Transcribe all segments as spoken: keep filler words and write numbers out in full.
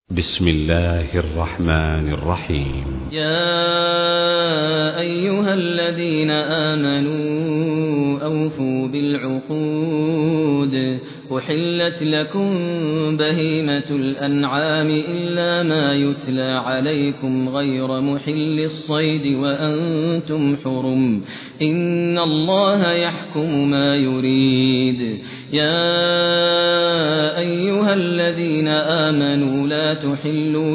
بسم الله الرحمن الرحيم. يا أيها الذين آمنوا أوفوا بالعقود أحلت لكم بهيمة الأنعام إلا ما يتلى عليكم غير محل الصيد وأنتم حرم إن الله يحكم ما يريد. يا أيها الذين آمنوا لا تحلوا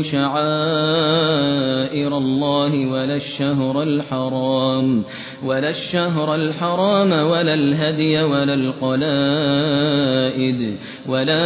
شعائر الله ولا الشهر الحرام ولا الشهر الحرام ولا الهدي ولا القلائد ولا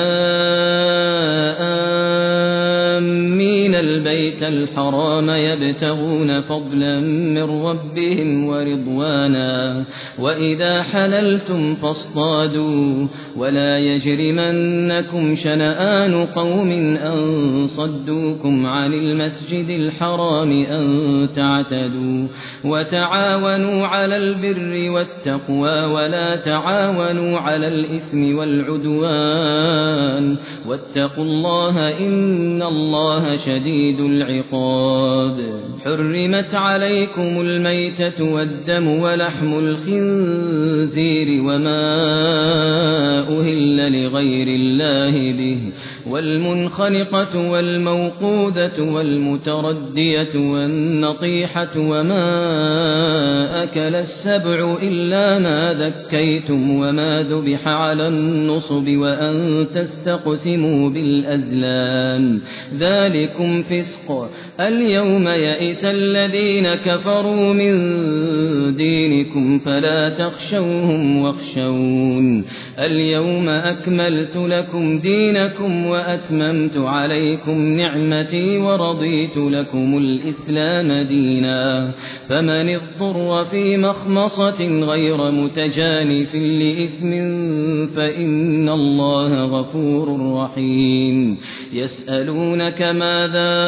آمين البيت الحرام يبتغون فضلا من ربهم ورضوانا وإذا حللتم فاصطادوا ولا يجرمنكم شنآن قوم أن صدوكم عن المسجد الحرام أن تعتدوا وتعاونوا على البر والتقوى ولا تعاونوا على الإثم والعدوان واتقوا الله إن الله شديد العقاب. حرمت عليكم الميتة والدم ولحم الخنزير وما أهل لغير الله به والمنخنقة والموقوذة والمتردية والنطيحة وما أكل السبع إلا ما ذكيتم وما ذبح على النصب وأن تستقسموا بالأزلام ذلكم فسق. اليوم يئس الذين كفروا من دينكم فلا تخشوهم واخشون اليوم أكملت لكم دينكم وأتممت عليكم نعمتي ورضيت لكم الإسلام دينا. فمن اضطر في مخمصة غير متجانف لإثم فإن الله غفور رحيم. يسألونك ماذا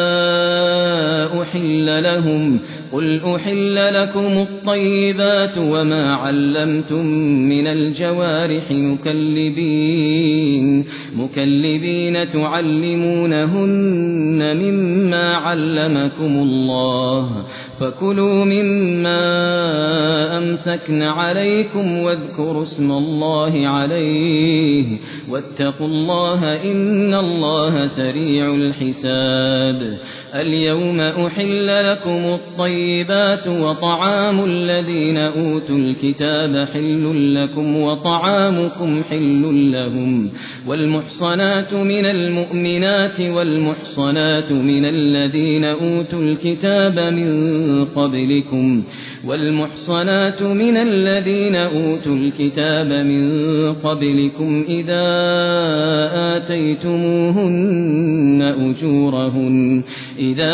أحل لهم قل أحل لكم الطيبات وما علمتم من الجوارح مكلبين مكلبين تعلمونهن مما علمكم الله فكلوا مما أمسكن عليكم واذكروا اسم الله عليه واتقوا الله إن الله سريع الحساب. اليوم أحل لكم الطيبات وطعام الذين أوتوا الكتاب حل لكم وطعامكم حل لهم والمحصنات من المؤمنات والمحصنات من الذين أوتوا الكتاب من قبلكم والمحصنات من الذين أوتوا الكتاب من قبلكم إذا آتيتموهن أجورهن إذا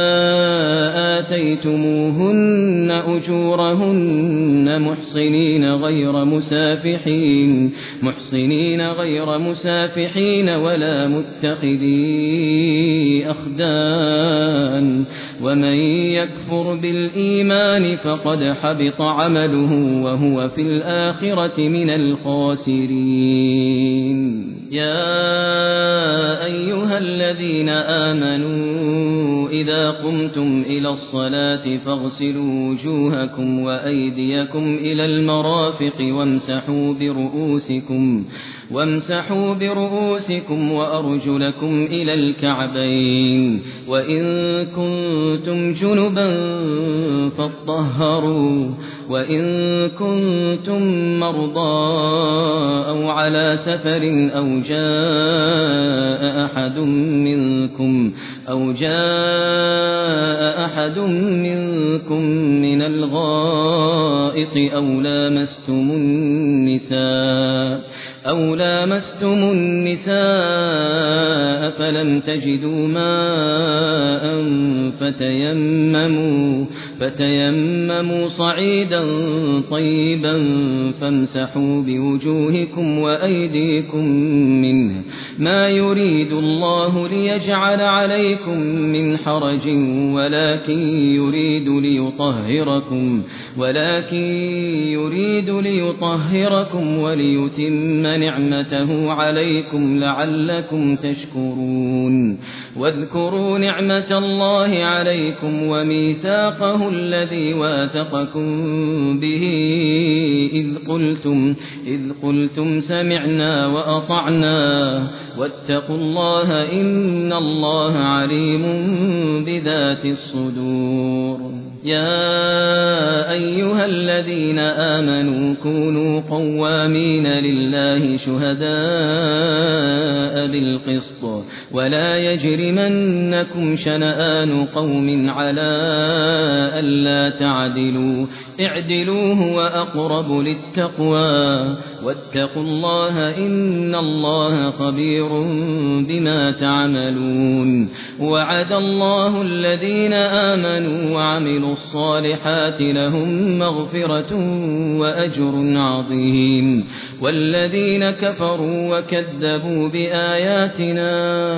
آتيتموهن أجورهن محصنين غير مسافحين محصنين غير مسافحين ولا متخذي أخدان ومن يكفر بالإيمان فقد حبط عمله وهو في الآخرة من الخاسرين. يا أيها الذين آمنوا إذا قمتم إلى الصلاة فاغسلوا وجوهكم وأيديكم إلى المرافق وامسحوا برؤوسكم وامسحوا برؤوسكم وأرجلكم إلى الكعبين وإن كنتم جنبا فاطهروا وإن كنتم مرضى أو على سفر أو جاء أحد منكم أو جاء أحد منكم من الغائط أو لامستم النساء أو لامستم النساء فلم تجدوا ماء فتيمموا فتيمموا صعيدا طيبا فامسحوا بوجوهكم وأيديكم منه ما يريد الله ليجعل عليكم من حرج ولكن يريد ليطهركم ولكن يريد ليطهركم وليتم نعمته عليكم لعلكم تشكرون واذكروا نعمة الله عليكم وميثاقه الذي واثقكم به إذ قلتم, إذ قلتم سمعنا وأطعنا واتقوا الله إن الله عليم بذات الصدور. يا أيها الذين آمنوا كونوا قوامين لله شهداء بالقسط ولا يجرمنكم شنآن قوم على ألا تعدلوا اعدلوا هو أقرب للتقوى واتقوا الله إن الله خبير بما تعملون. وعد الله الذين آمنوا وعملوا الصالحات لهم مغفرة وأجر عظيم والذين كفروا وكذبوا بآياتنا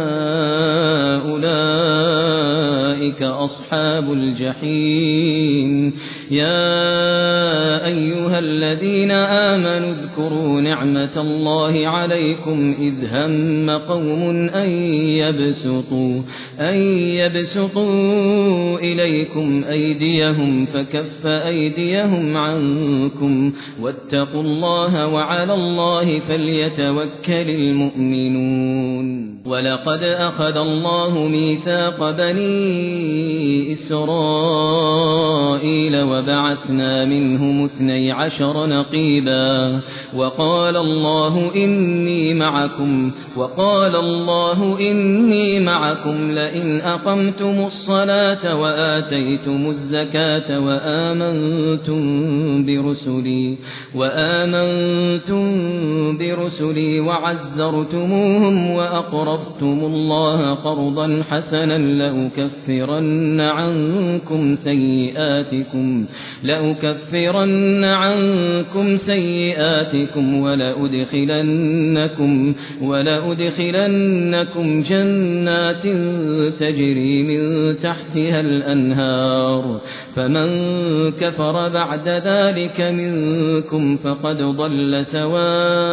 أولئك أصحاب الجحيم. يا أيها الذين آمنوا اذكروا نعمة الله عليكم إذ هم قوم أن يبسطوا, أن يبسطوا إليكم أيديهم فكف أيديهم عنكم واتقوا الله وعلى الله فليتوكل المؤمنون. ولقد أخذ الله ميثاق بني إسرائيل وبعثنا منهم اثني عشر نقيبا وقال الله إني معكم وقال الله إني معكم لئن أقمتم الصلاة وآتيتم الزكاة وآمنتم برسلي وآمنتم برسلي وعزرتموهم وأقرضتم الله قرضا حسنا لأكفرن عنكم سيئاتكم لأكفرن عنكم سيئاتكم ولأدخلنكم ولأدخلنكم جنات تجري من تحتها الأنهار فمن كفر بعد ذلك منكم فقد ضل سواء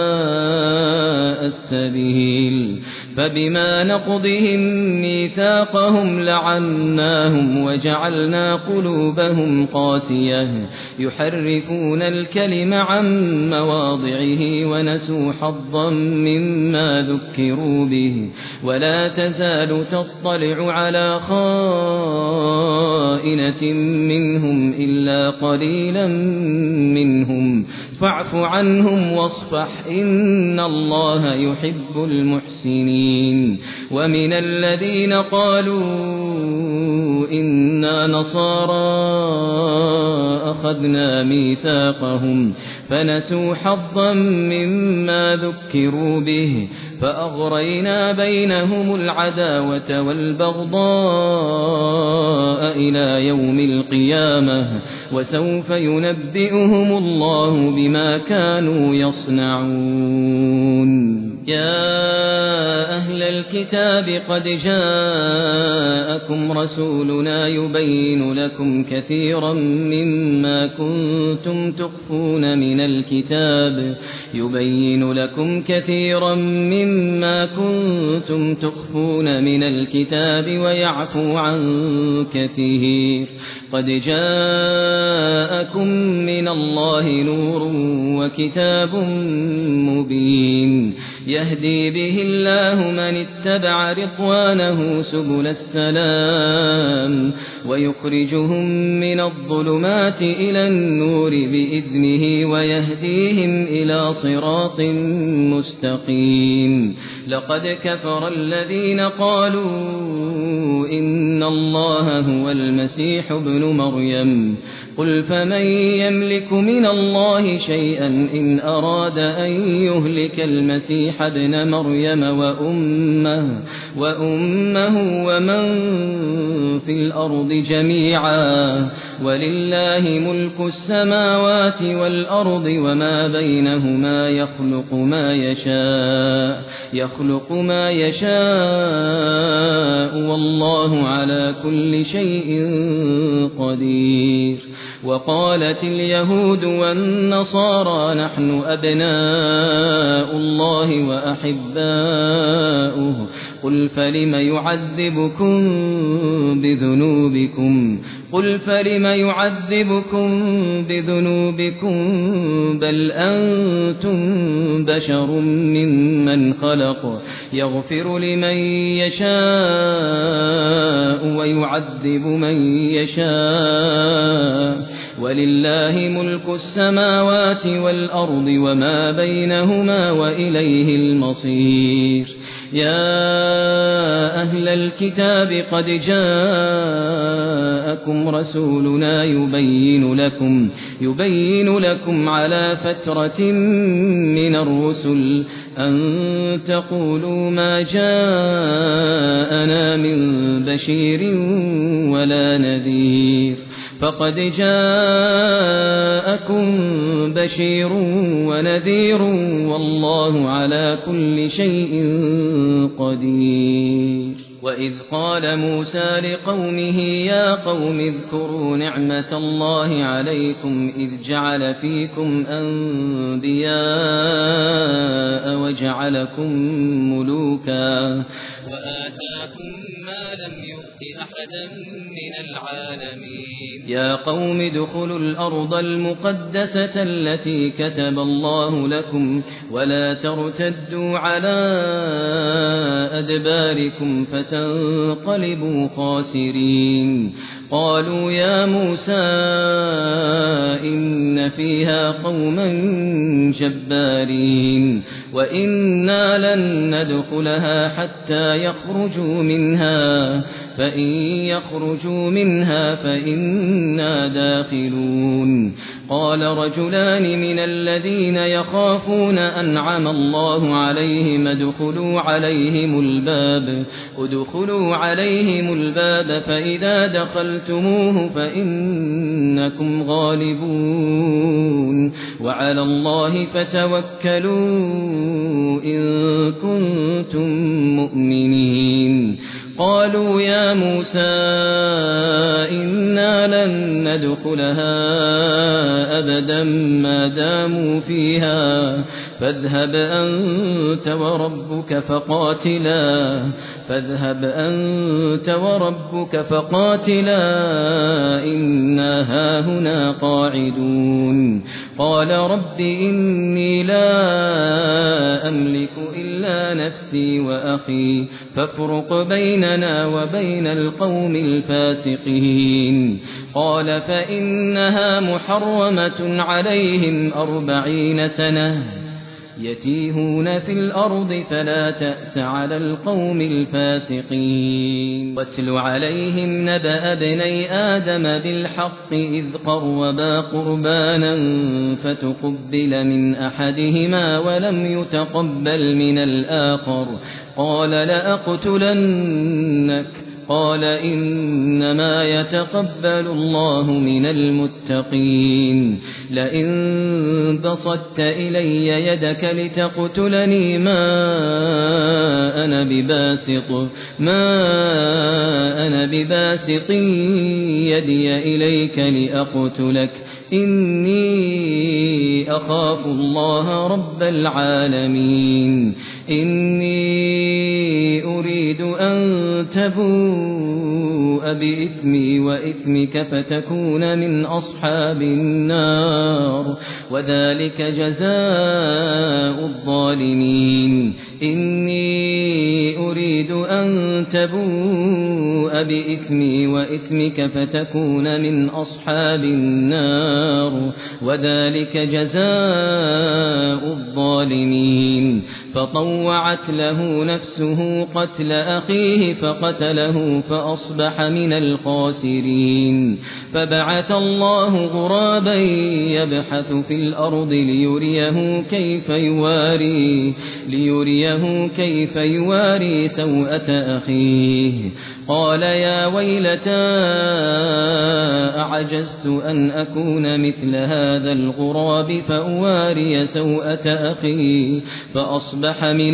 السبيل. فبما نقضهم ميثاقهم لعناهم وجعلنا قلوبهم قاسية يحرفون الكلم عن مواضعه ونسوا حظا مما ذكروا به ولا تزال تطلع على خائنة منهم إلا قليلا منهم فاعف عنهم واصفح إن الله يحب المحسنين. ومن الذين قالوا إنا نصارى أخذنا ميثاقهم فنسوا حظا مما ذكروا به فأغرينا بينهم العداوة والبغضاء إلى يوم القيامة وسوف ينبئهم الله بما كانوا يصنعون. يا أهل الكتاب قد جاءكم رسولنا يبين لكم كثيرا مما كنتم تخفون من الكتاب يبين لكم كثيرا مما كنتم تخفون من الكتاب ويعفو عن كثير. قد جاءكم من الله نور وكتاب مبين يهدي به الله من اتبع رضوانه سبل السلام ويخرجهم من الظلمات إلى النور بإذنه ويهديهم إلى صراط مستقيم. لقد كفر الذين قالوا إن الله هو المسيح ابن مريم قل فمن يملك من الله شيئا إن أراد أن يهلك المسيح ابن مريم وأمه, وأمه ومن في الأرض جميعا ولله ملك السماوات والأرض وما بينهما يخلق ما يشاء يخلق ما يشاء والله على كل شيء قدير. وقالت اليهود والنصارى نحن أبناء الله وأحباؤه قل فلم يعذبكم بذنوبكم قل فلم يعذبكم بذنوبكم بل أنتم بشر ممن خلق يغفر لمن يشاء ويعذب من يشاء ولله ملك السماوات والأرض وما بينهما وإليه المصير يا أهل الكتاب قد جاءكم رسولنا يبين لكم يبين لكم على فترة من الرسل أن تقولوا ما جاءنا من بشير ولا نذير فقد جاءكم بشير ونذير والله على كل شيء قدير وإذ قال موسى لقومه يا قوم اذكروا نعمة الله عليكم إذ جعل فيكم أنبياء وجعلكم ملوكا وآتاكم ما لم يؤت أحدا من العالمين يا قوم ادخلوا الأرض المقدسة التي كتب الله لكم ولا ترتدوا على أدباركم فتنقلبوا خاسرين قالوا يا موسى إن فيها قوما جبارين وإنا لن ندخلها حتى يخرجوا منها فإن يخرجوا منها فإنا داخلون قال رجلان من الذين يخافون أنعم الله عليهم ادخلوا عليهم الباب ادخلوا عليهم الباب فإذا دخلتموه فإنكم غالبون وعلى الله فتوكلوا إن كنتم مؤمنين قالوا يا موسى إنا لن ندخلها أبدا ما داموا فيها فاذهب أنت وربك فقاتلا فاذهب أنت وربك فقاتلا إنا هاهنا قاعدون قال رب إني لا أملك إلا نفسي وأخي فافرق بيننا وبين القوم الفاسقين قال فإنها محرمة عليهم أربعين سنة يتيهون في الأرض فلا تأس على القوم الفاسقين واتل عليهم نبأ ابني آدم بالحق إذ قربا قربانا فتقبل من أحدهما ولم يتقبل من الآخر قال لأقتلنك قال إنما يتقبل الله من المتقين لئن بسطت إلي يدك لتقتلني ما أنا بباسط ما أنا بباسط يدي إليك لأقتلك إني أخاف الله رب العالمين إني أريد أن تبوء بإثمي وإثمك فتكون من أصحاب النار وذلك جزاء الظالمين إني أريد أن تبوء بإثمي وإثمك فتكون من أصحاب النار وذلك جزاء الظالمين فطوعت له نفسه قتل أخيه فقتله فأصبح من الخاسرين فبعث الله غرابا يبحث في الأرض ليريه كيف يواري ليريه كيف يواري سوءة أخيه قال يا ويلتى أعجزت أن أكون مثل هذا الغراب فأواري سوءة أخي فأصبح من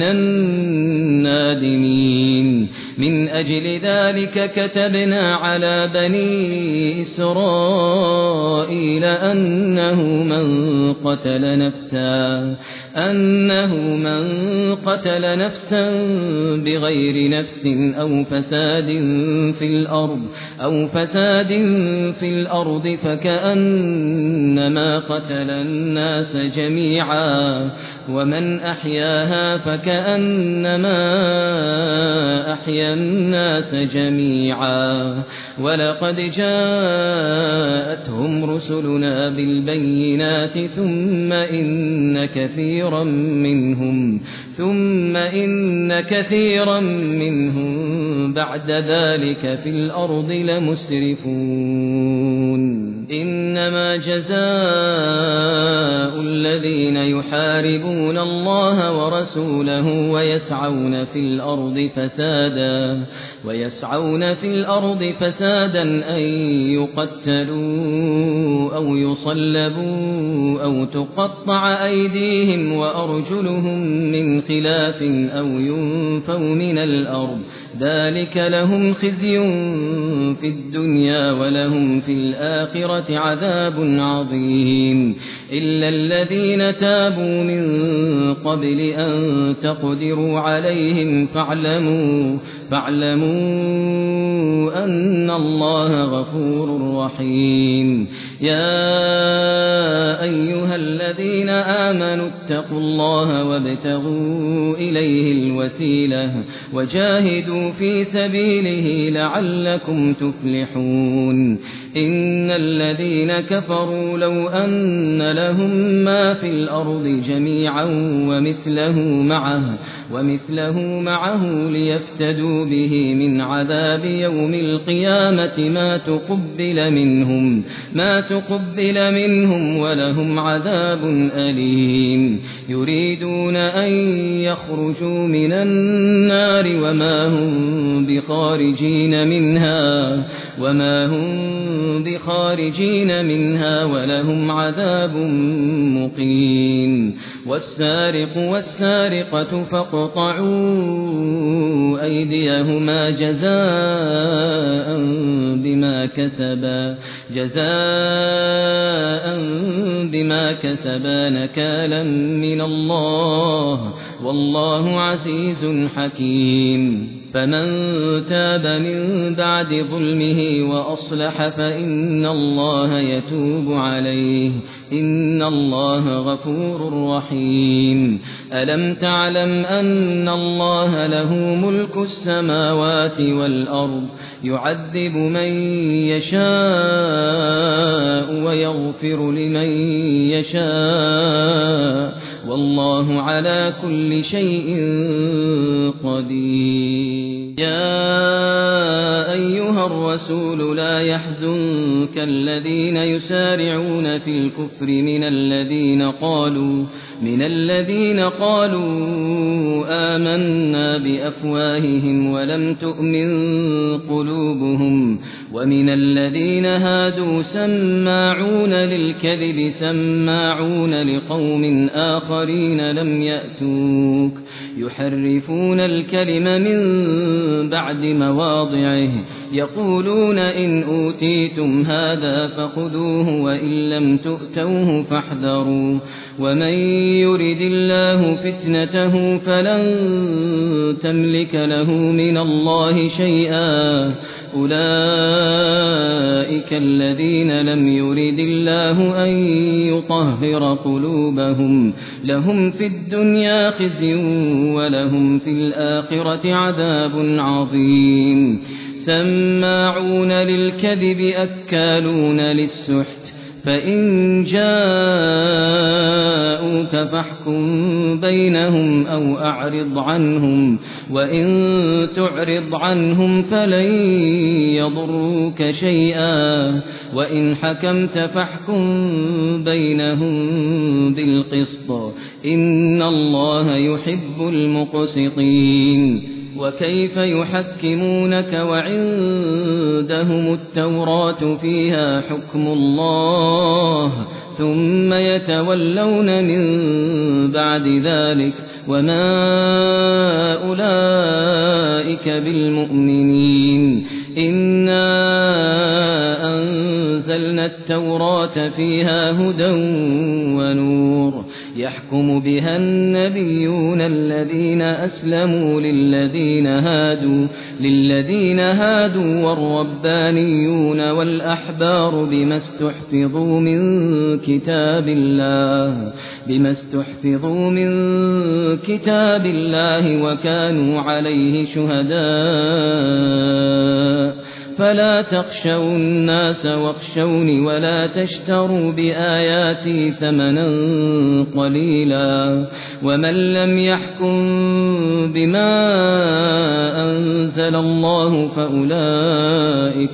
النادمين من أجل ذلك كتبنا على بني إسرائيل أنه من قتل نفسا أنه من قتل نفسا بغير نفس أو فساد في الأرض أو فساد في الأرض فكأنما قتل الناس جميعا ومن أحياها فكأنما أحيا الناس جميعا ولقد جاءتهم رسلنا بالبينات ثم إن كثيرا منهم ثم إن كثيرا منهم بعد ذلك في الأرض لمسرفون إنما جزاء الذين يحاربون الله ورسوله ويسعون في الأرض فسادا ويسعون في الأرض فسادا أن يقتلوا أو يصلبوا أو تقطع أيديهم وأرجلهم من خلاف أو ينفوا من الأرض ذلك لهم خزي في الدنيا ولهم في الآخرة عذاب عظيم إلا الذين تابوا من قبل أن تقدروا عليهم فاعلموا فاعلموا أن الله غفور رحيم يا أيها الذين آمنوا اتقوا الله وابتغوا إليه الوسيلة وجاهدوا في سبيله لعلكم تفلحون إن الذين كفروا لو أن لهم ما في الأرض جميعا ومثله معه ومثله معه ليفتدوا به من عذاب يوم القيامة ما تقبل منهم ما تقبل منهم ولهم عذاب أليم يريدون أن يخرجوا من النار وما هم بخارجين منها وما هم بخارجين منها ولهم عذاب مقيم والسارق والسارقة فاقطعوا أيديهما جزاء بما كسبا جزاء بما كسبا نكالا من الله والله عزيز حكيم فمن تاب من بعد ظلمه وأصلح فإن الله يتوب عليه إن الله غفور رحيم ألم تعلم أن الله له ملك السماوات والأرض يعذب من يشاء ويغفر لمن يشاء والله على كل شيء قدير يا أيها الرسول لا يحزنك الذين يسارعون في الكفر من الذين قالوا من الذين قالوا آمنا بأفواههم ولم تؤمن قلوبهم ومن الذين هادوا سماعون للكذب سماعون لقوم آخرين لم يأتوك يحرفون الكلم من بعد مواضعه يقولون إن أوتيتم هذا فخذوه وإن لم تؤتوه فاحذروا ومن يرد الله فتنته فلن تملك له من الله شيئا أولئك الذين لم يرد الله أن يطهر قلوبهم لهم في الدنيا خزي ولهم في الآخرة عذاب عظيم سماعون للكذب أكالون للسحت فإن جاءوك فاحكم بينهم أو أعرض عنهم وإن تعرض عنهم فلن يضروك شيئا وإن حكمت فاحكم بينهم بالقسط إن الله يحب المقسطين وكيف يحكمونك وعندهم التوراة فيها حكم الله ثم يتولون من بعد ذلك وما أولئك بالمؤمنين إنا أنزلنا التوراة فيها هدى ونور يحكم بها النبيون الذين أسلموا للذين هادوا للذين هادوا والربانيون والأحبار بما استحفظوا من كتاب الله بما استحفظوا من كتاب الله وكانوا عليه شهداء فلا تخشوا الناس واخشوني ولا تشتروا بآياتي ثمنا قليلا ومن لم يحكم بما أنزل الله فأولئك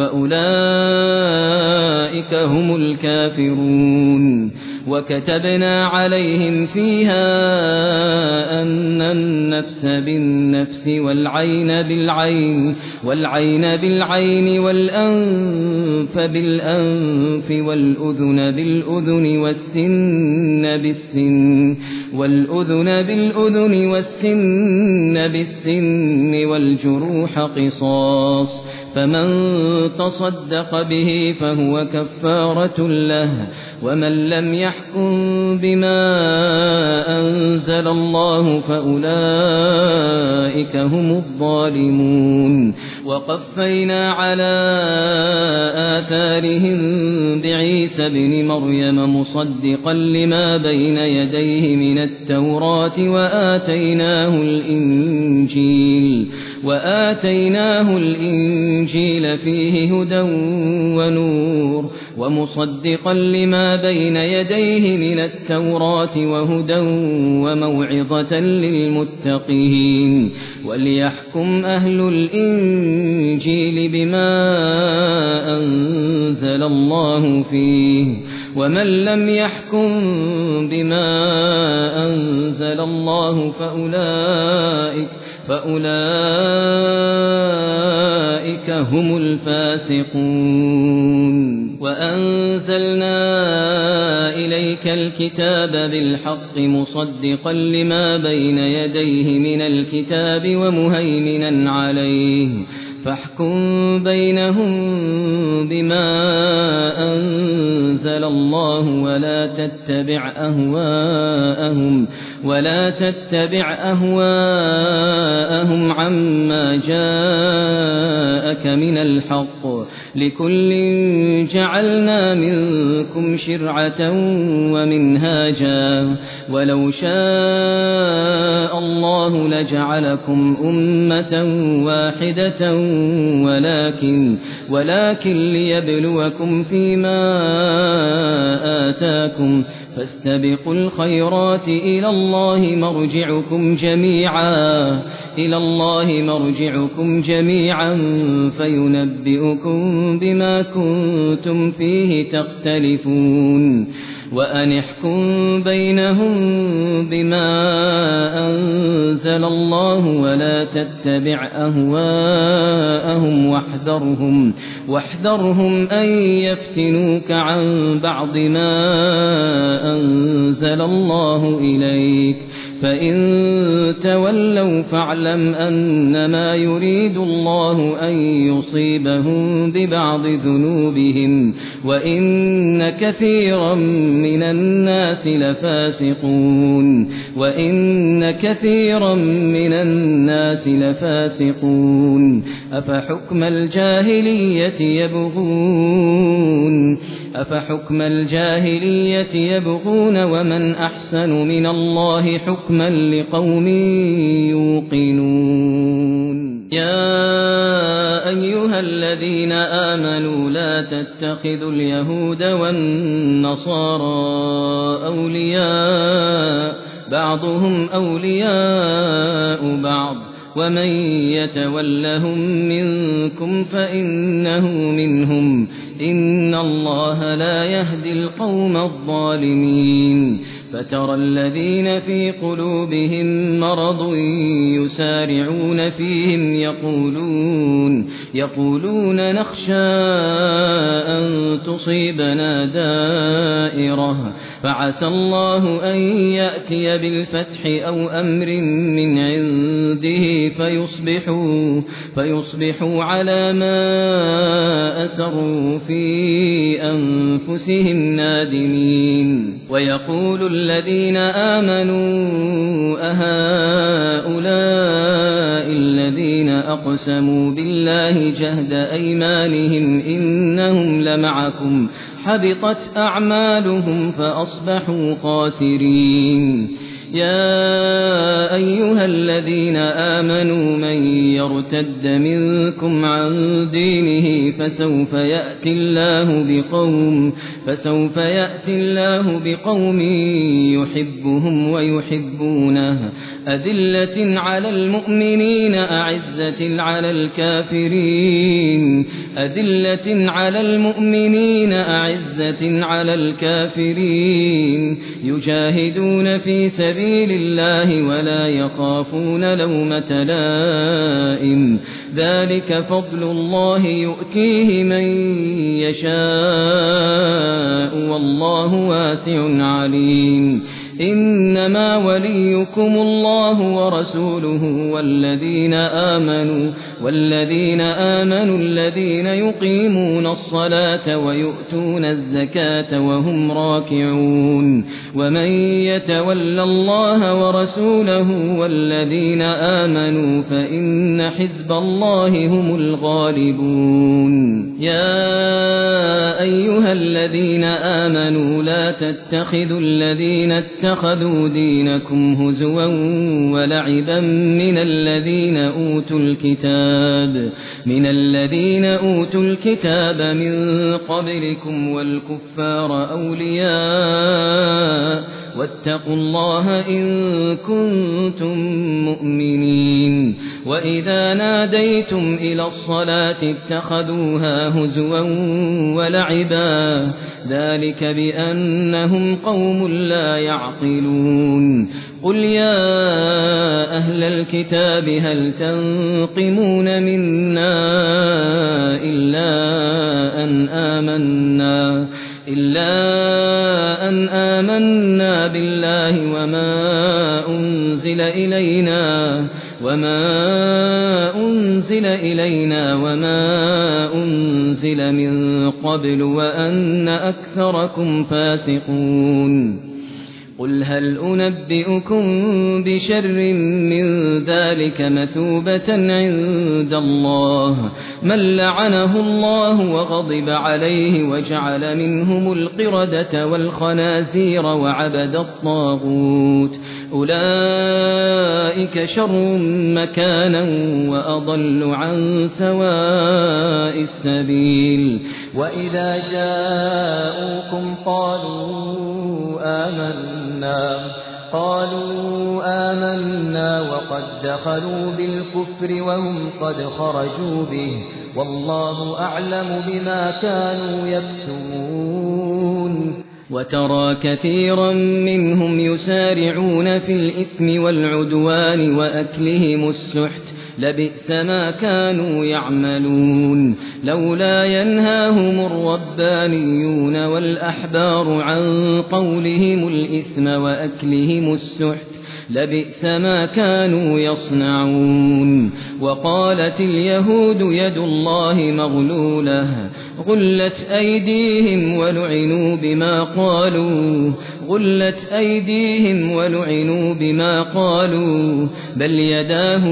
فأولئك هم الكافرون وكتبنا عليهم فيها أن النفس بالنفس والعين بالعين والعين بالعين والأنف بالأنف والأذن بالأذن والسن بالسن والأذن بالأذن والسن بالسن والجروح قصاص فمن تصدق به فهو كفارة له ومن لم يحكم بما أنزل الله فأولئك هم الظالمون وقفينا على آثارهم بعيسى ابن مريم مصدقا لما بين يديه من التوراة وآتيناه الإنجيل وآتيناه الإنجيل فيه هدى ونور ومصدقا لما بين يديه من التوراة وهدى وموعظة للمتقين وليحكم أهل الإنجيل بما أنزل الله فيه ومن لم يحكم بما أنزل الله فأولئك فأولئك هم الفاسقون وأنزلنا إليك الكتاب بالحق مصدقا لما بين يديه من الكتاب ومهيمنا عليه فاحكم بينهم بما أنزل الله ولا تتبع أهواءهم ولا تتبع أهواءهم عما جاءك من الحق لكل جعلنا منكم شرعة ومنهاجا ولو شاء الله لجعلكم أمة واحدة ولكن ولكن ليبلوكم فيما آتاكم فاستبقوا الخيرات إلى الله مرجعكم جميعا إلى الله مرجعكم جميعا فينبئكم بما كنتم فيه تختلفون وأن احكم بينهم بما أنزل الله ولا تتبع أهواءهم واحذرهم واحذرهم أن يفتنوك عن بعض ما أنزل الله إليك فإن تولوا فاعلم أنما يريد الله أن يصيبهم ببعض ذنوبهم وإن كثيرا من الناس لفاسقون وإن كثيرا من الناس لفاسقون أفحكم الجاهلية يبغون أفحكم الجاهلية يبغون ومن أحسن من الله حكما لقوم يوقنون يا أيها الذين آمنوا لا تتخذوا اليهود والنصارى أولياء بعضهم أولياء بعض ومن يتولهم منكم فإنه منهم إن الله لا يهدي القوم الظالمين فترى الذين في قلوبهم مرض يسارعون فيهم يقولون يقولون نخشى أن تصيبنا دائرة فعسى الله أن يأتي بالفتح أو أمر من عنده فيصبحوا, فيصبحوا على ما أسروا في أنفسهم نادمين ويقول الذين آمنوا أهؤلاء الذين أقسموا بالله جهد أيمانهم إنهم لمعكم حبطت أعمالهم فأصبحوا خاسرين يا أيها الذين آمنوا من يرتد منكم عن دينه فسوف يأتي الله بقوم فسوف يأتي الله بقوم يحبهم ويحبونه أذلة على المؤمنين أعزة على الكافرين أذلة على المؤمنين أعزة على الكافرين يجاهدون في سبيل الله ولا يخافون لومة لائم ذلك فضل الله يؤتيه من يشاء والله واسع عليم إنما وليكم الله ورسوله والذين آمنوا والذين آمنوا الذين يقيمون الصلاة ويؤتون الزكاة وهم راكعون ومن يتولى الله ورسوله والذين آمنوا فإن حزب الله هم الغالبون يا أيها الذين آمنوا لا تتخذوا الذين اتخذوا دينكم هزوا ولعبا من الذين أوتوا الكتاب من الذين أوتوا الكتاب من قبلكم والكفار أولياء واتقوا الله إن كنتم مؤمنين وإذا ناديتم إلى الصلاة اتخذوها هزوا ولعبا ذلك بأنهم قوم لا يعقلون قل يا أهل الكتاب هل تنقمون منا إلا أن آمنا إلا أن آمنا بالله وما أنزل إلينا وما أنزل إلينا وما أنزل من قبل وأن أكثركم فاسقون قل هل أنبئكم بشر من ذلك مثوبة عند الله من لعنه الله وغضب عليه وجعل منهم القردة والخنازير وعبد الطاغوت أولئك شر مكانا وأضل عن سواء السبيل وإذا جاءوكم قالوا آمنا قالوا آمنا وقد دخلوا بالكفر وهم قد خرجوا به والله أعلم بما كانوا يكتمون وترى كثيرا منهم يسارعون في الإثم والعدوان وأكلهم السحت لبئس ما كانوا يعملون لولا ينهاهم الربانيون والأحبار عن قولهم الإثم وأكلهم السحت لبئس ما كانوا يصنعون وقالت اليهود يد الله مغلولة غلت أيديهم ولعنوا بما قالوا غلت أيديهم ولعنوا بما قالوا بل يداه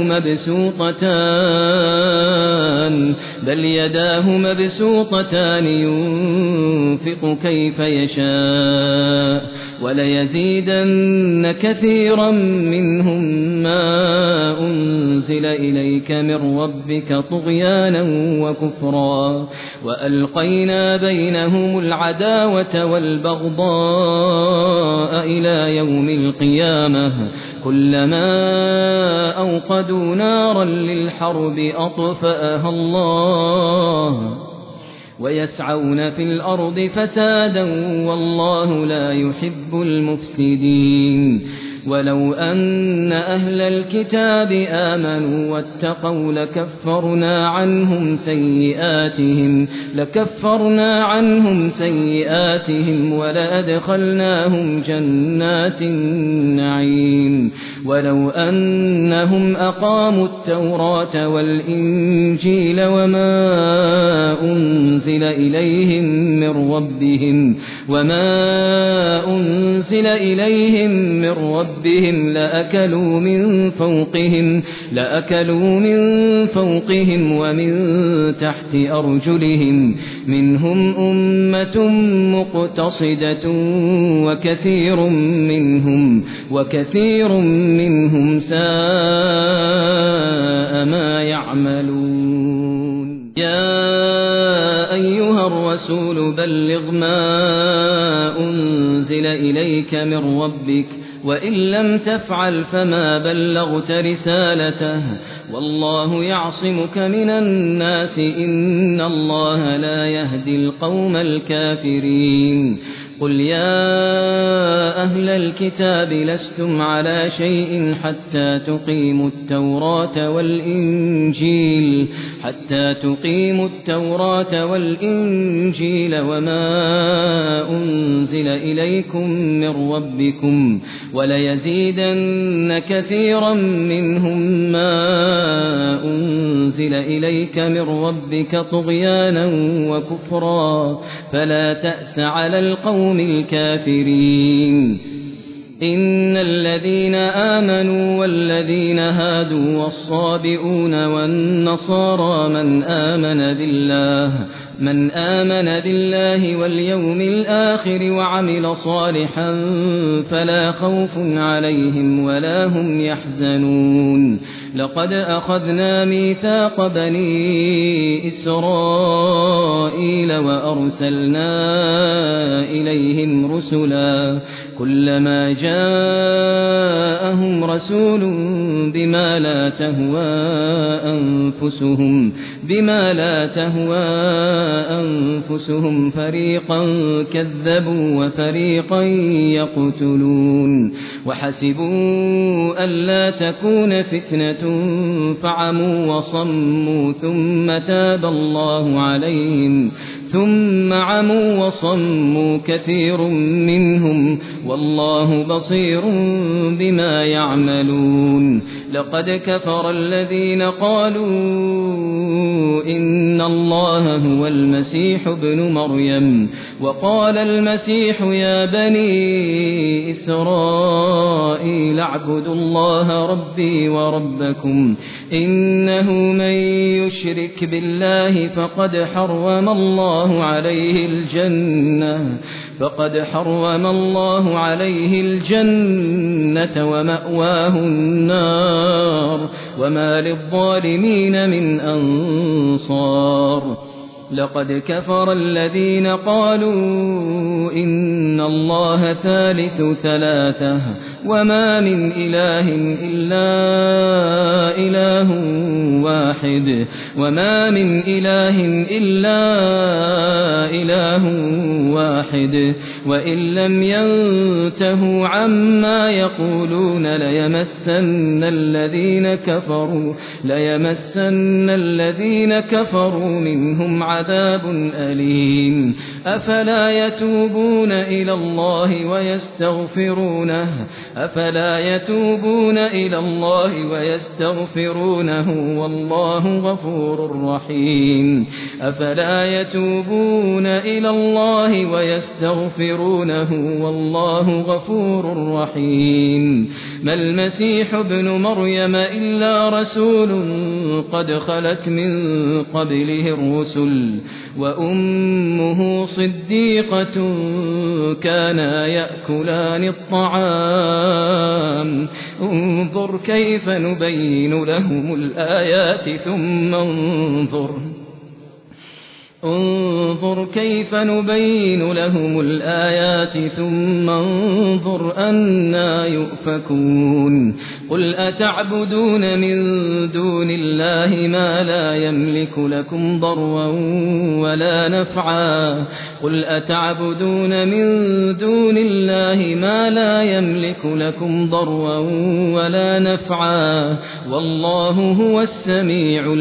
مبسوطتان بل يداه مبسوطتان ينفق كيف يشاء وليزيدن كثيرا منهم ما أنزل إليك من ربك طغيانا وكفرا وألقوا وألقينا بينهم العداوة والبغضاء إلى يوم القيامة كلما أوقدوا نارا للحرب أطفأها الله ويسعون في الأرض فسادا والله لا يحب المفسدين ولو أن أهل الكتاب آمنوا واتقوا لكفرنا عنهم سيئاتهم لكفرنا عنهم سيئاتهم ولأدخلناهم جنات النعيم ولو أنهم أقاموا التوراة والإنجيل وما أنزل إليهم من ربهم وما أنزل إليهم من ربهم ربهم لأكلوا من فوقهم لأكلوا من فوقهم ومن تحت أرجلهم منهم أمة مقتصدة وكثير منهم وكثير منهم ساء ما يعملون يا أيها الرسول بلغ ما أنزل إليك من ربك وإن لم تفعل فما بلغت رسالته والله يعصمك من الناس إن الله لا يهدي القوم الكافرين قل يا أهل الكتاب لستم على شيء حتى تقيموا التوراة والإنجيل حتى تقيموا التوراة والإنجيل وما أنزل إليكم من ربكم وليزيدن كثيرا منهم ما أنزل إليك من ربك طغيانا وكفرا فلا تأس على القوم الكافرين إن الذين آمنوا والذين هادوا والصابئون والنصارى من آمن بالله من آمن بالله واليوم الآخر وعمل صالحا فلا خوف عليهم ولا هم يحزنون لقد أخذنا ميثاق بني إسرائيل وأرسلنا إليهم رسلا كلما جاءهم رسول بما لا تهوى أنفسهم بما لا تهوى أنفسهم فريقا كذبوا وفريقا يقتلون وحسبوا ألا تكون فتنة فعموا وصموا ثم تاب الله عليهم ثم عموا وصموا كثير منهم والله بصير بما يعملون لقد كفر الذين قالوا إن الله هو المسيح ابن مريم وقال المسيح يا بني إسرائيل اعبدوا الله ربي وربكم إنه من يشرك بالله فقد حرم الله عليه الجنة فقد حرم الله عليه الجنة ومأواه النار وما للظالمين من أنصار لقد كفر الذين قالوا إن الله ثالث ثلاثة وما من إله إلا إله واحد وما من إله إلا إله واحد وإن لم ينتهوا عما يقولون ليمسن الذين كفروا ليمسن الذين كفروا منهم عذاب أليم أفلا يتوبون إلى الله ويستغفرونه أفلا يتوبون إلى الله ويستغفرونه والله غفور رحيم أفلا يتوبون إلى الله ويستغفرونه والله غفور رحيم ما المسيح ابن مريم إلا رسول قد خلت من قبله الرسل وأمه صديقة كانا يأكلان الطعام انظر كيف نبين لهم الآيات ثم انظر انظر انظر كيف نبين لهم الآيات ثم انظر أنا يؤفكون قل أتعبدون من دون الله ما لا يملك لكم ضرا ولا نفعا قل أتعبدون من دون الله ما لا يملك لكم ضرا ولا نفعا والله هو السميع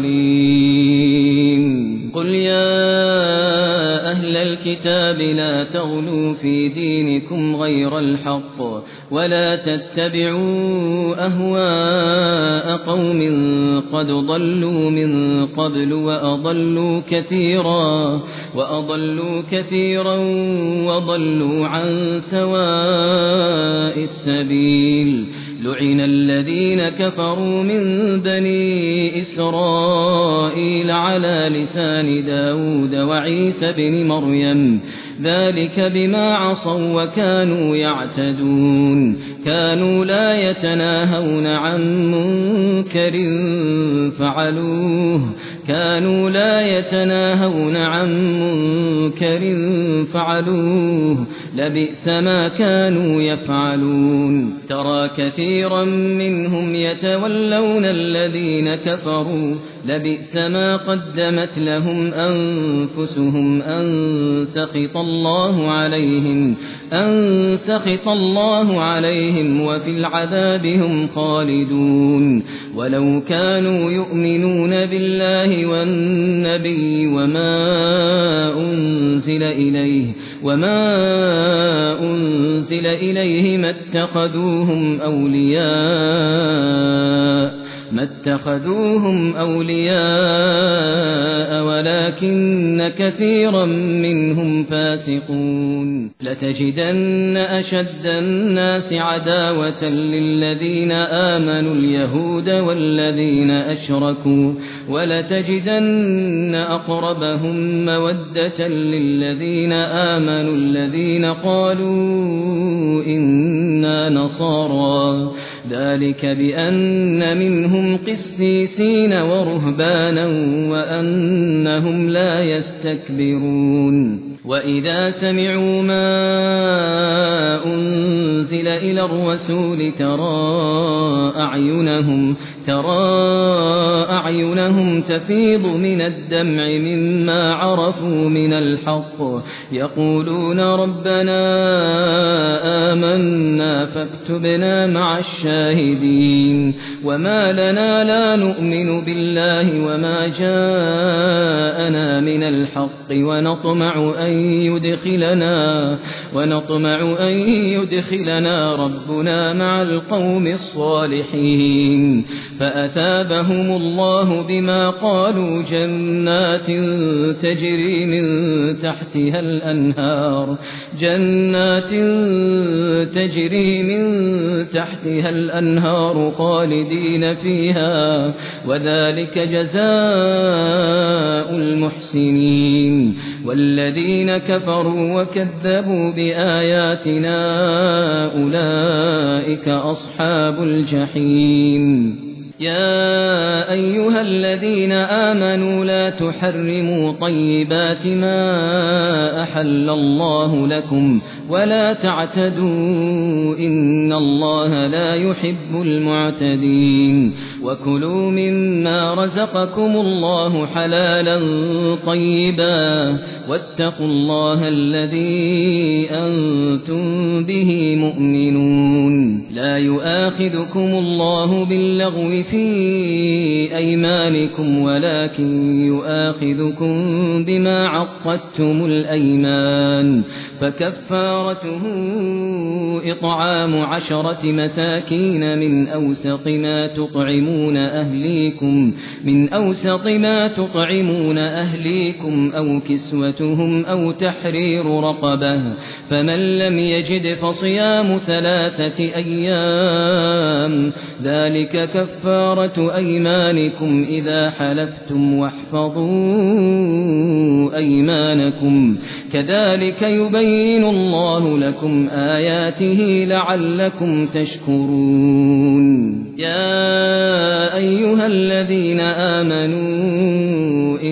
العليم قل يا أهل الكتاب لا تغلوا في دينكم غير الحق ولا تتبعوا أهواء قوم قد ضلوا من قبل وأضلوا كثيرا وأضلوا كثيرا وضلوا عن سواء السبيل لعن الذين كفروا من بني إسرائيل على لسان داود وعيسى بن مريم ذلك بما عصوا وكانوا يعتدون كانوا لا يتناهون عن منكر فعلوه كانوا لا يتناهون عن منكر فعلوه لبئس ما كانوا يفعلون ترى كثيرا منهم يتولون الذين كفروا لبئس ما قدمت لهم أنفسهم أن سخط الله عليهم أن سخط الله عليهم وفي العذاب هم خالدون ولو كانوا يؤمنون بالله والنبي وما أنزل إليه وما أنزل إليه ما اتخذوهم أولياء ما اتخذوهم أولياء ولكن كثيرا منهم فاسقون لتجدن أشد الناس عداوة للذين آمنوا اليهود والذين أشركوا ولتجدن أقربهم مودة للذين آمنوا الذين قالوا إنا نصارى ذلك بأن منهم قسيسين ورهبانا وأنهم لا يستكبرون وإذا سمعوا ما أنزل إلى الرسول ترى أعينهم ترى أعينهم تفيض من الدمع مما عرفوا من الحق يقولون ربنا آمنا فاكتبنا مع الشاهدين وما لنا لا نؤمن بالله وما جاءنا من الحق ونطمع أن يدخلنا ونطمع أن يدخلنا ربنا مع القوم الصالحين فأثابهم الله بما قالوا جنات تجري من تحتها الأنهار جنات تجري من تحتها الأنهار خالدين فيها وذلك جزاء المحسنين والذين كفروا وكذبوا بآياتنا أولئك أصحاب الجحيم يا أيها الذين آمنوا لا تحرموا طيبات ما أحل الله لكم ولا تعتدوا إن الله لا يحب المعتدين وكلوا مما رزقكم الله حلالا طيبا واتقوا الله الذي أنتم به مؤمنون لا يؤاخذكم الله باللغو في أيمانكم ولكن يؤاخذكم بما عقدتم الأيمان فكفارته إطعام عشرة مساكين من أوسط ما تطعمون أهليكم من أوسط ما تطعمون أهليكم أو كسوتهم أو تحرير رقبة فمن لم يجد فصيام ثلاثة أيام ذلك كفارة أيمانكم إذا حلفتم واحفظوا أيمانكم كذلك يبين الله لكم آياته لعلكم تشكرون يا أيها الذين آمنوا إن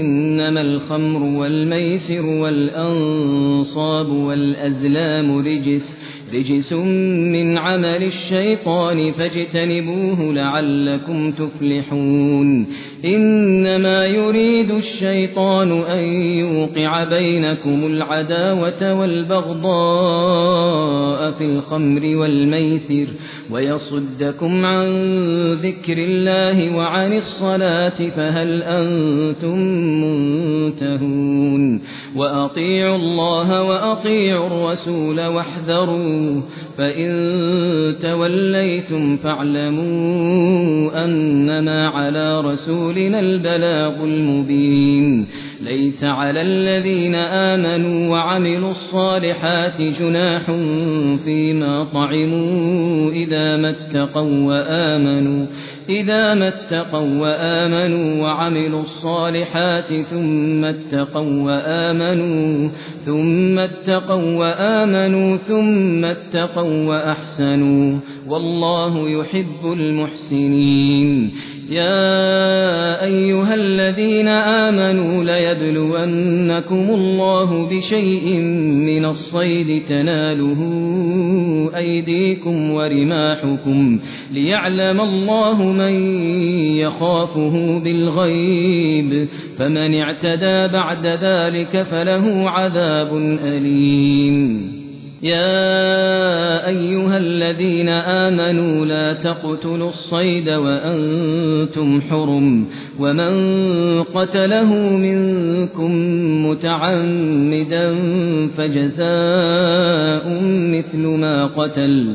إنما الخمر والميسر والأنصاب والأزلام رجس رجس من عمل الشيطان فاجتنبوه لعلكم تفلحون إنما يريد الشيطان أن يوقع بينكم العداوة والبغضاء في الخمر والميسر ويصدكم عن ذكر الله وعن الصلاة فهل أنتم منتهون وأطيعوا الله وأطيعوا الرسول واحذروا فإن توليتم فاعلموا أنما على رسولنا البلاغ المبين ليس على الذين آمنوا وعملوا الصالحات جناح فيما طعموا إذا ما اتقوا وآمنوا إذا ما اتقوا وآمنوا وعملوا الصالحات ثم اتقوا وآمنوا ثم اتقوا وآمنوا ثم اتقوا وأحسنوا والله يحب المحسنين يا أيها الذين آمنوا ليبلونكم الله بشيء من الصيد تناله أيديكم ورماحكم ليعلم الله من يخافه بالغيب فمن اعتدى بعد ذلك فله عذاب أليم يا أيها الذين آمنوا لا تقتلوا الصيد وأنتم حرم ومن قتله منكم متعمدا فجزاء مثل ما قتل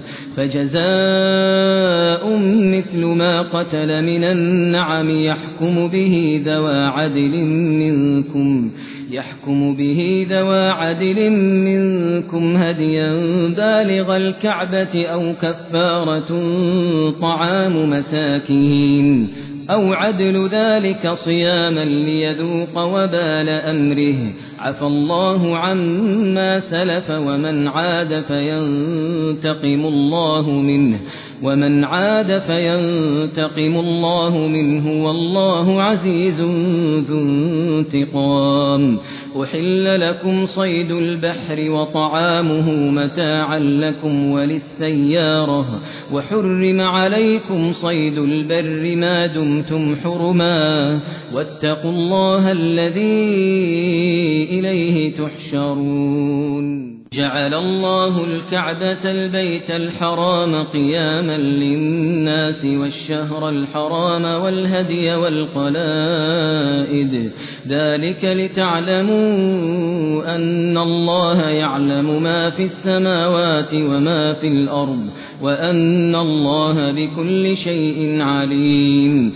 فجزاء مثل ما قتل من النعم يحكم به ذوى عدل منكم يحكم به ذوى عدل منكم هديا بالغ الكعبة أو كفارة طعام مساكين أو عدل ذلك صياما ليذوق وبال أمره عفى الله عما سلف ومن عاد فينتقم الله منه ومن عاد فينتقم الله منه والله عزيز ذو انتقام أحل لكم صيد البحر وطعامه متاعا لكم وللسيارة وحرم عليكم صيد البر ما دمتم حرما واتقوا الله الذي إليه تحشرون جعل الله الكعبة البيت الحرام قياما للناس والشهر الحرام والهدي والقلائد ذلك لتعلموا أن الله يعلم ما في السماوات وما في الأرض وأن الله بكل شيء عليم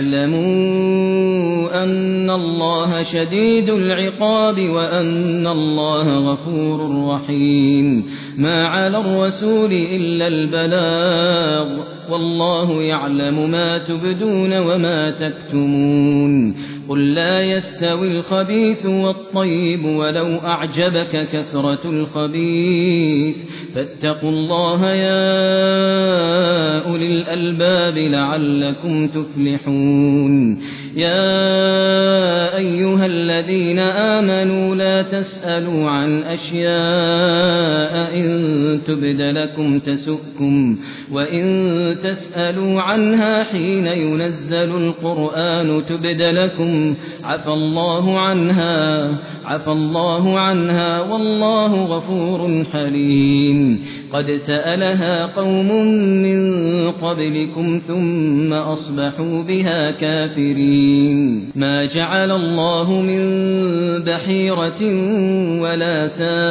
اعلموا أن الله شديد العقاب وأن الله غفور رحيم ما على الرسول إلا البلاغ والله يعلم ما تبدون وما تكتمون قل لا يستوي الخبيث والطيب ولو أعجبك كثرة الخبيث فاتقوا الله يا أولي الألباب لعلكم تفلحون يا أيها الذين آمنوا لا تسألوا عن أشياء إن تبد لكم تسؤكم وإن تسألوا عنها حين ينزل القرآن تبد لكم عفى الله عنها عفى الله عنها والله غفور حليم قد سألها قوم من قبلكم ثم أصبحوا بها كافرين ما جعل الله من بحيرة ولا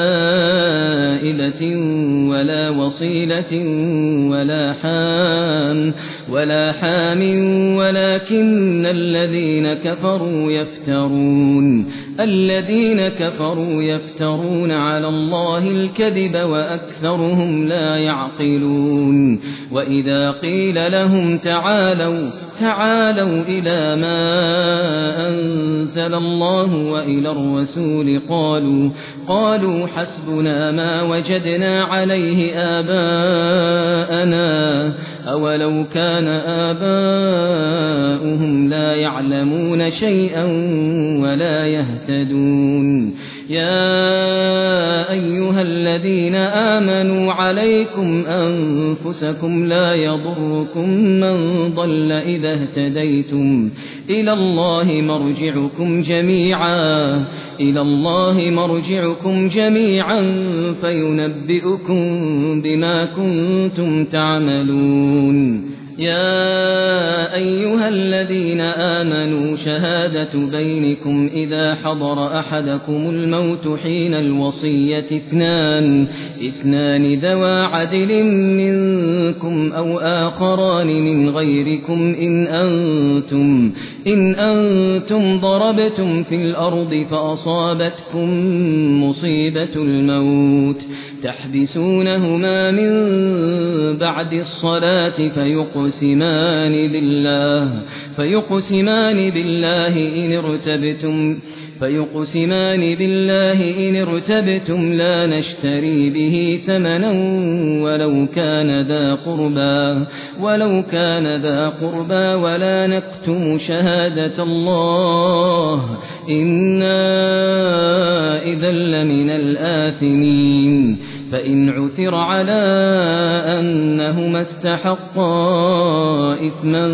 سائبة ولا وصيلة ولا حام ولا حام ولكن الذين كفروا يفترون الذين كفروا يفترون على الله الكذب وأكثرهم لا يعقلون وإذا قيل لهم تعالوا تعالوا إلى ما أنزل الله وإلى الرسول قالوا قالوا حسبنا ما وجدنا عليه آباءنا أولو كان آباؤهم لا يعلمون شيئا ولا يهتدون يا أيها الذين آمنوا عليكم أنفسكم لا يضركم من ضل إذا اهتديتم إلى الله مرجعكم جميعا إلى الله مرجعكم جميعا فينبئكم بما كنتم تعملون يا أيها الذين آمنوا شهادة بينكم إذا حضر أحدكم الموت حين الوصية اثنان اثنان ذوى عدل منكم أو آخران من غيركم إن أنتم إن أنتم ضربتم في الأرض فأصابتكم مصيبة الموت تحبسونهما من بعد الصلاة فيقسمان بالله فيقسمان بالله إن ارتبتم فيقسمان بالله إن ارتبتم لا نشتري به ثمنا ولو كان ذا قربى ولو كان ذا قربى ولا نكتم شهادة الله إنا إذا لمن الآثمين فإن عثر على أنهما استحقا إثما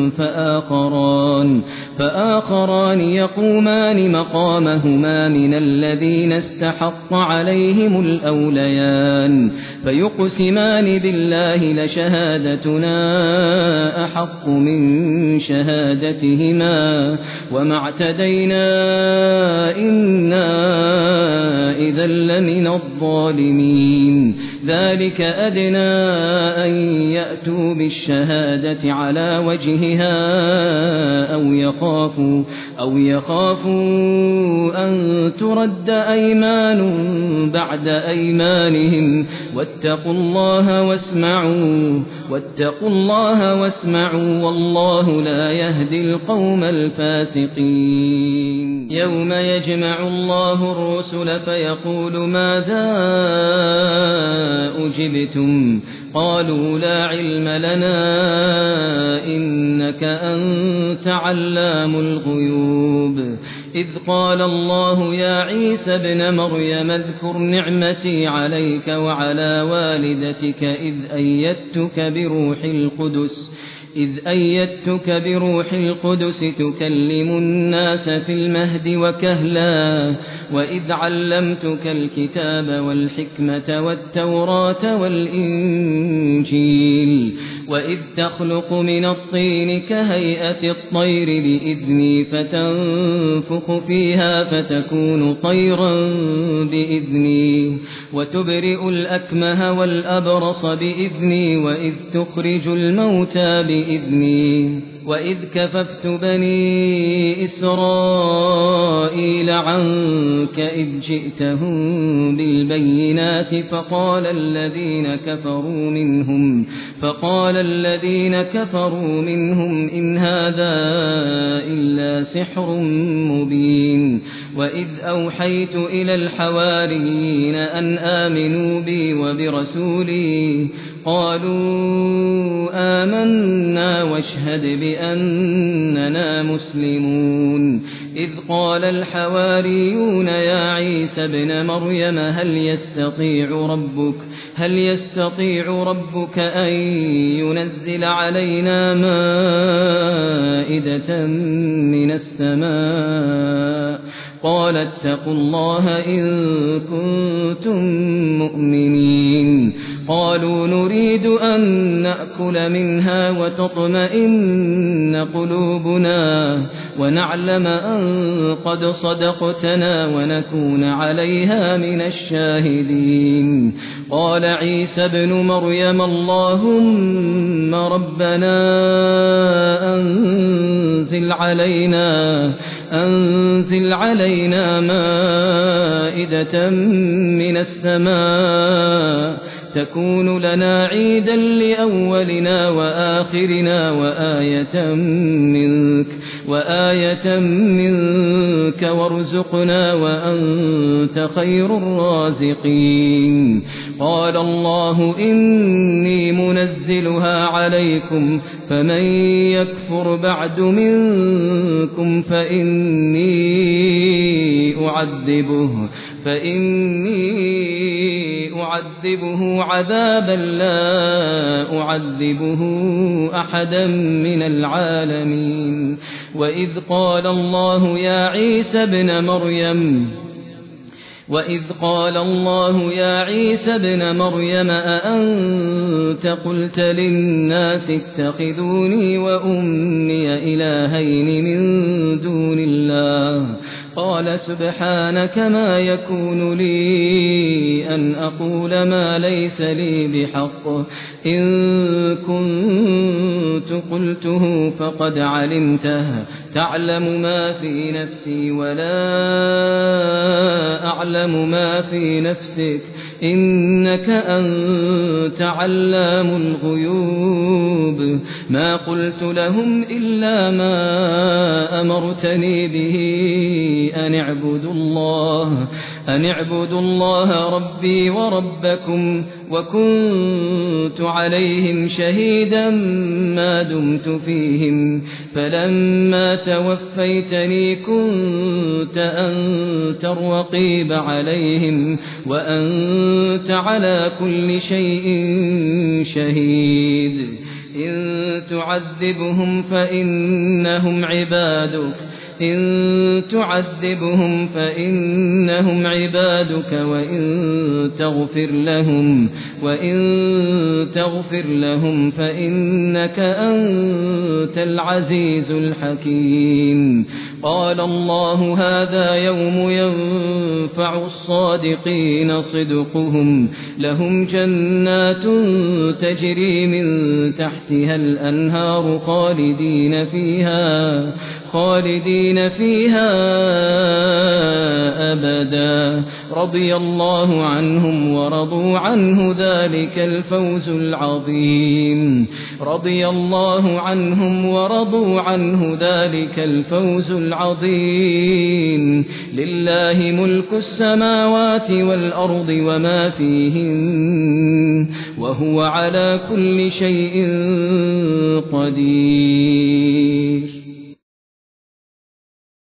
فآخران فآخران يقومان مقامهما من الذين استحق عليهم الأوليان فيقسمان بالله لشهادتنا أحق من شهادتهما وما اعتدينا إنا إذا لمن الظالمين ذلك أدنى أن يأتوا بالشهادة على وجهها أو يخافوا أو يخافوا أن ترد أيمان بعد أيمانهم واتقوا الله واسمعوا واتقوا الله واسمعوا والله لا يهدي القوم الفاسقين يوم يجمع الله الرسل فيقول ماذا أجبتم قالوا لا علم لنا إنك أنت علام الغيوب إذ قال الله يا عيسى ابن مريم اذكر نعمتي عليك وعلى والدتك إذ أيدتك بروح القدس إذ أيدتك بروح القدس تكلم الناس في المهد وكهلا وإذ علمتك الكتاب والحكمة والتوراة والإنجيل وإذ تخلق من الطين كهيئة الطير بإذني فتنفخ فيها فتكون طيرا بإذني وتبرئ الأكمه والأبرص بإذني وإذ تخرج الموتى بإذني وإذ كففت بني إسرائيل عنك إذ جئتهم بالبينات فقال الذين كفروا منهم فقال الذين كفروا منهم إن هذا إلا سحر مبين وإذ أوحيت إلى الحواريين أن آمنوا بي وبرسولي قالوا آمنا واشهد بأننا مسلمون إذ قال الحواريون يا عيسى ابن مريم هل يستطيع ربك هل يستطيع ربك أن ينزل علينا مائدة من السماء قال اتقوا الله إن كنتم مؤمنين قالوا نريد أن نأكل منها وتطمئن قلوبنا ونعلم أن قد صدقتنا ونكون عليها من الشاهدين قال عيسى ابن مريم اللهم ربنا أنزل علينا أنزل علينا مائدة من السماء تكون لنا عيدا لأولنا وآخرنا وآية منك وآية منك وارزقنا وأنت خير الرازقين قال الله إني منزلها عليكم فمن يكفر بعد منكم فإني أعذبه فإني أعذبه عذابا لا أعذبه أحدا من العالمين وإذ قال الله يا عيسى ابن مريم وإذ قال الله يا عيسى ابن مريم أأنت قلت للناس اتخذوني وأمي إلهين من دون الله قال سبحانك ما يكون لي أن أقول ما ليس لي بحق إن كنت قلته فقد علمته تعلم ما في نفسي ولا أعلم ما في نفسك إنك أنت علام الغيوب ما قلت لهم إلا ما أمرتني به أن اعبدوا الله أن اعبدوا الله ربي وربكم وكنت عليهم شهيدا ما دمت فيهم فلما توفيتني كنت أنت الرقيب عليهم وأنت على كل شيء شهيد إن تعذبهم فإنهم عبادك إن تعذبهم فإنهم عبادك وإن تغفر لهم وإن تغفر لهم فإنك أنت العزيز الحكيم قال الله هذا يوم ينفع الصادقين صدقهم لهم جنات تجري من تحتها الأنهار خالدين فيها خالدين فيها أبدا رضي الله عنهم ورضوا عنه ذلك الفوز العظيم رضي الله عنهم ورضوا عنه ذلك الفوز العظيم لله ملك السماوات والأرض وما فيهن وهو على كل شيء قدير